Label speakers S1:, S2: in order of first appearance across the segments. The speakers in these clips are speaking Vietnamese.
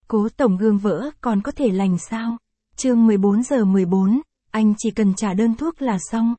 S1: Cố tổng gương vỡ còn có thể lành sao? Chương 14:14, anh chỉ cần trả đơn thuốc là xong.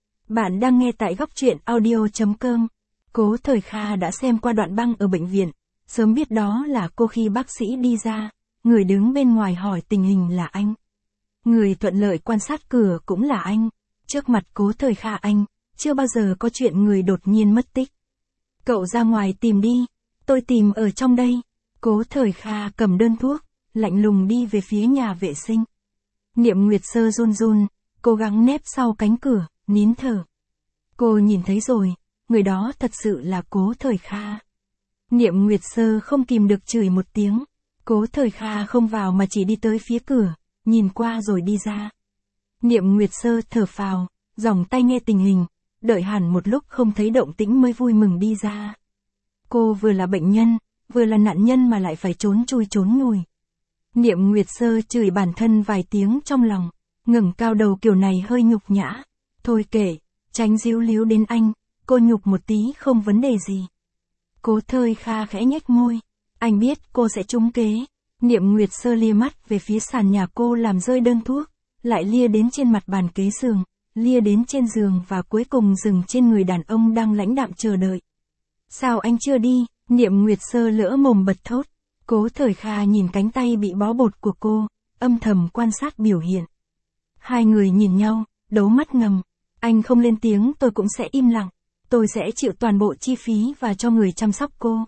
S1: Bạn đang nghe tại góc truyện audio.com. Cố Thời Kha đã xem qua đoạn băng ở bệnh viện, sớm biết đó là cô khi bác sĩ đi ra, người đứng bên ngoài hỏi tình hình là anh. Người thuận lợi quan sát cửa cũng là anh. Trước mặt Cố Thời Kha anh, chưa bao giờ có chuyện người đột nhiên mất tích. Cậu ra ngoài tìm đi, tôi tìm ở trong đây. Cố Thời Kha cầm đơn thuốc, lạnh lùng đi về phía nhà vệ sinh. Niệm Nguyệt Sơ run run, cố gắng nép sau cánh cửa, nín thở. Cô nhìn thấy rồi, người đó thật sự là Cố Thời Kha. Niệm Nguyệt Sơ không kìm được chửi một tiếng. Cố Thời Kha không vào mà chỉ đi tới phía cửa, nhìn qua rồi đi ra. Niệm Nguyệt Sơ thở phào, giòng tay nghe tình hình, đợi hẳn một lúc không thấy động tĩnh mới vui mừng đi ra. Cô vừa là bệnh nhân, vừa là nạn nhân mà lại phải trốn chui trốn nhùi. Niệm Nguyệt Sơ chửi bản thân vài tiếng trong lòng, ngẩng cao đầu kiểu này hơi nhục nhã. Thôi kệ, tránh díu líu đến anh, cô nhục một tí không vấn đề gì. Cố Thời Kha khẽ nhếch môi, anh biết cô sẽ trúng kế. Niệm Nguyệt Sơ lia mắt về phía sàn nhà cô làm rơi đơn thuốc, lại lia đến trên mặt bàn kế giường, lia đến trên giường và cuối cùng dừng trên người đàn ông đang lãnh đạm chờ đợi. Sao anh chưa đi? Niệm Nguyệt Sơ lỡ mồm bật thốt. Cố Thời Kha nhìn cánh tay bị bó bột của cô, âm thầm quan sát biểu hiện. Hai người nhìn nhau, đấu mắt ngầm. Anh không lên tiếng tôi cũng sẽ im lặng. Tôi sẽ chịu toàn bộ chi phí và cho người chăm sóc cô.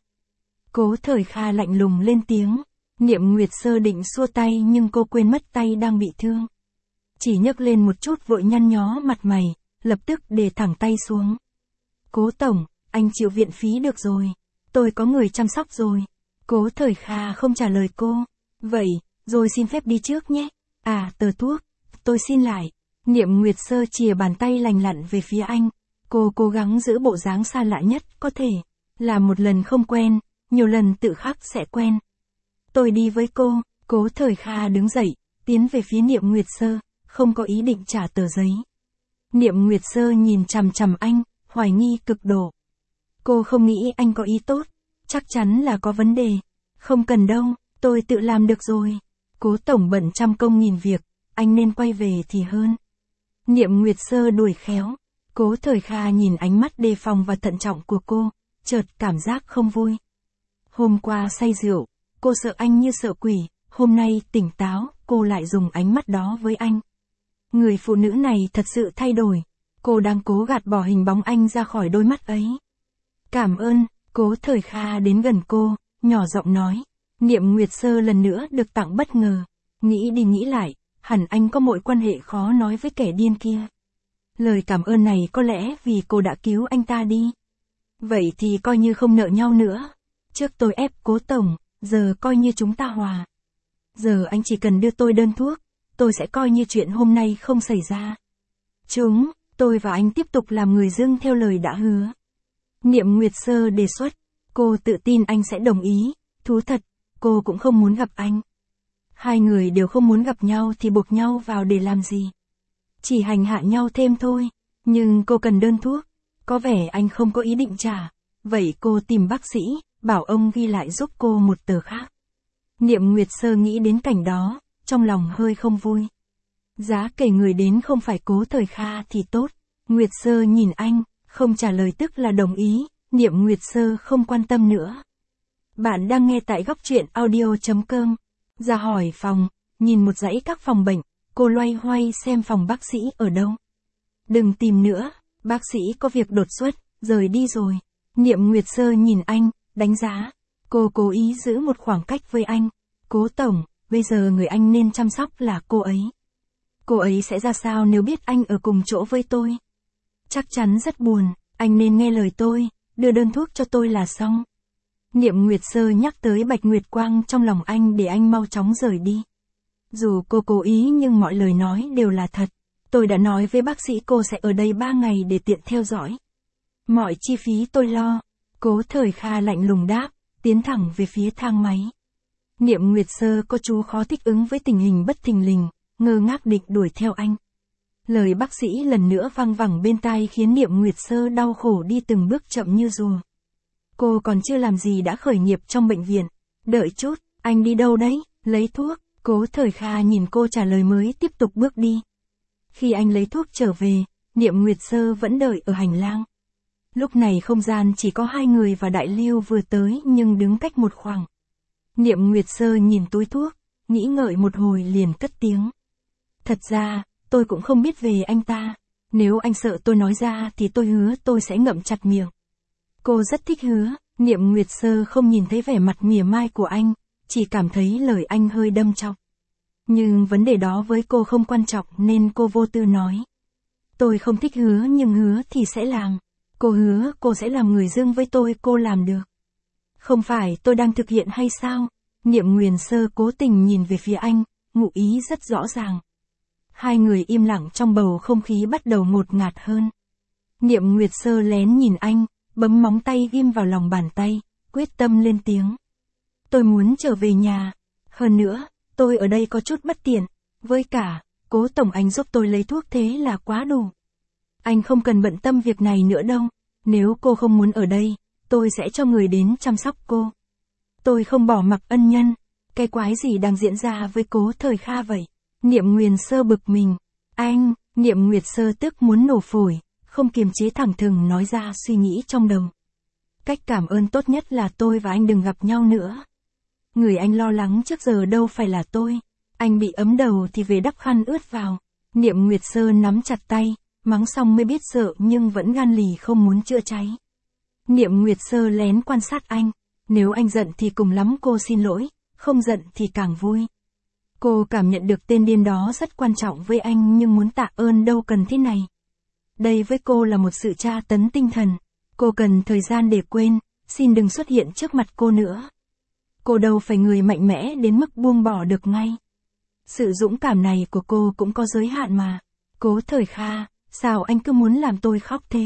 S1: Cố Thời Kha lạnh lùng lên tiếng. Niệm Nguyệt Sơ định xua tay nhưng cô quên mất tay đang bị thương. Chỉ nhấc lên một chút vội nhăn nhó mặt mày, lập tức để thẳng tay xuống. Cố tổng, anh chịu viện phí được rồi. Tôi có người chăm sóc rồi. Cố Thời Kha không trả lời cô. Vậy, rồi xin phép đi trước nhé. À, tờ thuốc. Tôi xin lại. Niệm Nguyệt Sơ chìa bàn tay lành lặn về phía anh. Cô cố gắng giữ bộ dáng xa lạ nhất có thể. Làm một lần không quen, nhiều lần tự khắc sẽ quen. Tôi đi với cô. Cố Thời Kha đứng dậy, tiến về phía Niệm Nguyệt Sơ, không có ý định trả tờ giấy. Niệm Nguyệt Sơ nhìn chằm chằm anh, hoài nghi cực độ. Cô không nghĩ anh có ý tốt, chắc chắn là có vấn đề. Không cần đâu, tôi tự làm được rồi. Cố tổng bận trăm công nghìn việc, anh nên quay về thì hơn. Niệm Nguyệt Sơ đuổi khéo. Cố Thời Kha nhìn ánh mắt đề phòng và thận trọng của cô, chợt cảm giác không vui. Hôm qua say rượu, cô sợ anh như sợ quỷ, hôm nay tỉnh táo, cô lại dùng ánh mắt đó với anh. Người phụ nữ này thật sự thay đổi, cô đang cố gạt bỏ hình bóng anh ra khỏi đôi mắt ấy. Cảm ơn. Cố Thời Kha đến gần cô, nhỏ giọng nói. Niệm Nguyệt Sơ lần nữa được tặng bất ngờ. Nghĩ đi nghĩ lại, hẳn anh có mối quan hệ khó nói với kẻ điên kia. Lời cảm ơn này có lẽ vì cô đã cứu anh ta đi. Vậy thì coi như không nợ nhau nữa. Trước tôi ép Cố tổng, giờ coi như chúng ta hòa. Giờ anh chỉ cần đưa tôi đơn thuốc, tôi sẽ coi như chuyện hôm nay không xảy ra. Tôi và anh tiếp tục làm người dưng theo lời đã hứa. Niệm Nguyệt Sơ đề xuất, cô tự tin anh sẽ đồng ý, thú thật, cô cũng không muốn gặp anh. Hai người đều không muốn gặp nhau thì buộc nhau vào để làm gì? Chỉ hành hạ nhau thêm thôi, nhưng cô cần đơn thuốc, có vẻ anh không có ý định trả, vậy cô tìm bác sĩ, bảo ông ghi lại giúp cô một tờ khác. Niệm Nguyệt Sơ nghĩ đến cảnh đó, trong lòng hơi không vui. Giá kể người đến không phải Cố Thời Kha thì tốt. Nguyệt Sơ nhìn anh, không trả lời tức là đồng ý, Niệm Nguyệt Sơ không quan tâm nữa. Bạn đang nghe tại góc truyện audio.com. Ra hỏi phòng, nhìn một dãy các phòng bệnh, cô loay hoay xem phòng bác sĩ ở đâu. Đừng tìm nữa, bác sĩ có việc đột xuất, rời đi rồi. Niệm Nguyệt Sơ nhìn anh, đánh giá. Cô cố ý giữ một khoảng cách với anh. Cố tổng, bây giờ người anh nên chăm sóc là cô ấy. Cô ấy sẽ ra sao nếu biết anh ở cùng chỗ với tôi? Chắc chắn rất buồn, anh nên nghe lời tôi, đưa đơn thuốc cho tôi là xong. Niệm Nguyệt Sơ nhắc tới Bạch Nguyệt Quang trong lòng anh để anh mau chóng rời đi. Dù cô cố ý nhưng mọi lời nói đều là thật. Tôi đã nói với bác sĩ cô sẽ ở đây 3 ngày để tiện theo dõi. Mọi chi phí tôi lo. Cố Thời Kha lạnh lùng đáp, tiến thẳng về phía thang máy. Niệm Nguyệt Sơ có chú khó thích ứng với tình hình bất thình lình, ngơ ngác định đuổi theo anh. Lời bác sĩ lần nữa vang vẳng bên tai khiến Niệm Nguyệt Sơ đau khổ đi từng bước chậm như rùa. Cô còn chưa làm gì đã khởi nghiệp trong bệnh viện. Đợi chút, anh đi đâu đấy? Lấy thuốc, Cố Thời Kha nhìn cô trả lời mới tiếp tục bước đi. Khi anh lấy thuốc trở về, Niệm Nguyệt Sơ vẫn đợi ở hành lang. Lúc này không gian chỉ có hai người và Đại Lưu vừa tới nhưng đứng cách một khoảng. Niệm Nguyệt Sơ nhìn túi thuốc, nghĩ ngợi một hồi liền cất tiếng. Thật ra, tôi cũng không biết về anh ta. Nếu anh sợ tôi nói ra thì tôi hứa tôi sẽ ngậm chặt miệng. Cô rất thích hứa, Niệm Nguyệt Sơ không nhìn thấy vẻ mặt mỉa mai của anh, chỉ cảm thấy lời anh hơi đâm chọc. Nhưng vấn đề đó với cô không quan trọng nên cô vô tư nói. Tôi không thích hứa nhưng hứa thì sẽ làm. Cô hứa cô sẽ làm người dương với tôi, cô làm được. Không phải tôi đang thực hiện hay sao? Niệm Nguyệt Sơ cố tình nhìn về phía anh, ngụ ý rất rõ ràng. Hai người im lặng trong bầu không khí bắt đầu ngột ngạt hơn. Niệm Nguyệt Sơ lén nhìn anh, bấm móng tay ghim vào lòng bàn tay, quyết tâm lên tiếng. Tôi muốn trở về nhà. Hơn nữa, tôi ở đây có chút bất tiện. Với cả, Cố tổng anh giúp tôi lấy thuốc thế là quá đủ. Anh không cần bận tâm việc này nữa đâu. Nếu cô không muốn ở đây, tôi sẽ cho người đến chăm sóc cô. Tôi không bỏ mặc ân nhân. Cái quái gì đang diễn ra với Cố Thời Kha vậy? Niệm Nguyệt Sơ bực mình. Anh, Niệm Nguyệt Sơ tức muốn nổ phổi, không kiềm chế thẳng thừng nói ra suy nghĩ trong đầu. Cách cảm ơn tốt nhất là tôi và anh đừng gặp nhau nữa. Người anh lo lắng trước giờ đâu phải là tôi. Anh bị ấm đầu thì về đắp khăn ướt vào. Niệm Nguyệt Sơ nắm chặt tay, mắng xong mới biết sợ nhưng vẫn gan lì không muốn chữa cháy. Niệm Nguyệt Sơ lén quan sát anh. Nếu anh giận thì cùng lắm cô xin lỗi, không giận thì càng vui. Cô cảm nhận được tên điên đó rất quan trọng với anh nhưng muốn tạ ơn đâu cần thế này. Đây với cô là một sự tra tấn tinh thần. Cô cần thời gian để quên, xin đừng xuất hiện trước mặt cô nữa. Cô đâu phải người mạnh mẽ đến mức buông bỏ được ngay. Sự dũng cảm này của cô cũng có giới hạn mà. Cố Thời Kha, sao anh cứ muốn làm tôi khóc thế?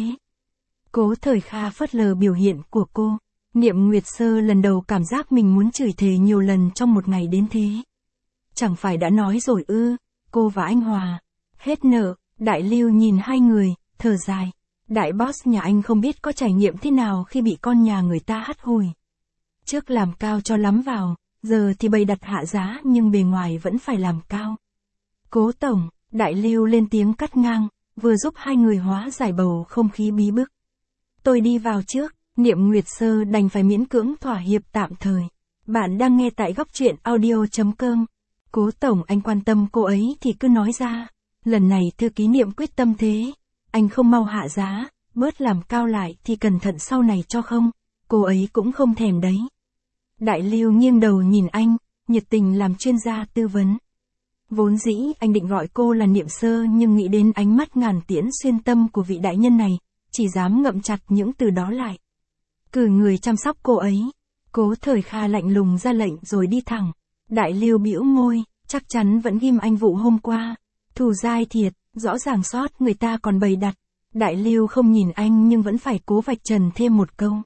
S1: Cố Thời Kha phớt lờ biểu hiện của cô. Niệm Nguyệt Sơ lần đầu cảm giác mình muốn chửi thề nhiều lần trong một ngày đến thế. Chẳng phải đã nói rồi ư, cô và anh hòa. Hết nợ, Đại Lưu nhìn hai người, thở dài. Đại boss nhà anh không biết có trải nghiệm thế nào khi bị con nhà người ta hắt hủi. Trước làm cao cho lắm vào, giờ thì bày đặt hạ giá nhưng bề ngoài vẫn phải làm cao. Cố tổng, Đại Lưu lên tiếng cắt ngang, vừa giúp hai người hóa giải bầu không khí bí bức. Tôi đi vào trước, Niệm Nguyệt Sơ đành phải miễn cưỡng thỏa hiệp tạm thời. Bạn đang nghe tại góc truyện audio.com. Cố tổng anh quan tâm cô ấy thì cứ nói ra. Lần này thư ký Niệm quyết tâm thế. Anh không mau hạ giá, bớt làm cao lại thì cẩn thận sau này cho không. Cô ấy cũng không thèm đấy. Đại Lưu nghiêng đầu nhìn anh, nhiệt tình làm chuyên gia tư vấn. Vốn dĩ anh định gọi cô là Niệm Sơ nhưng nghĩ đến ánh mắt ngàn tiễn xuyên tâm của vị đại nhân này, chỉ dám ngậm chặt những từ đó lại. Cử người chăm sóc cô ấy. Cố Thời Kha lạnh lùng ra lệnh rồi đi thẳng. Đại Lưu bĩu môi, chắc chắn vẫn ghim anh vụ hôm qua. Thù dai thiệt, rõ ràng sót người ta còn bày đặt. Đại Lưu không nhìn anh nhưng vẫn phải cố vạch trần thêm một câu.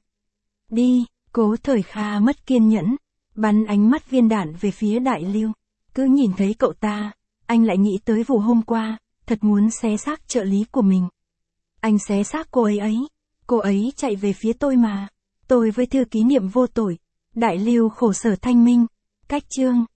S1: Đi, Cố Thời Kha mất kiên nhẫn, bắn ánh mắt viên đạn về phía Đại Lưu. Cứ nhìn thấy cậu ta, anh lại nghĩ tới vụ hôm qua, thật muốn xé xác trợ lý của mình. Anh xé xác cô ấy chạy về phía tôi mà. Tôi với thư ký Niệm vô tội. Đại Lưu khổ sở thanh minh. Cách chương.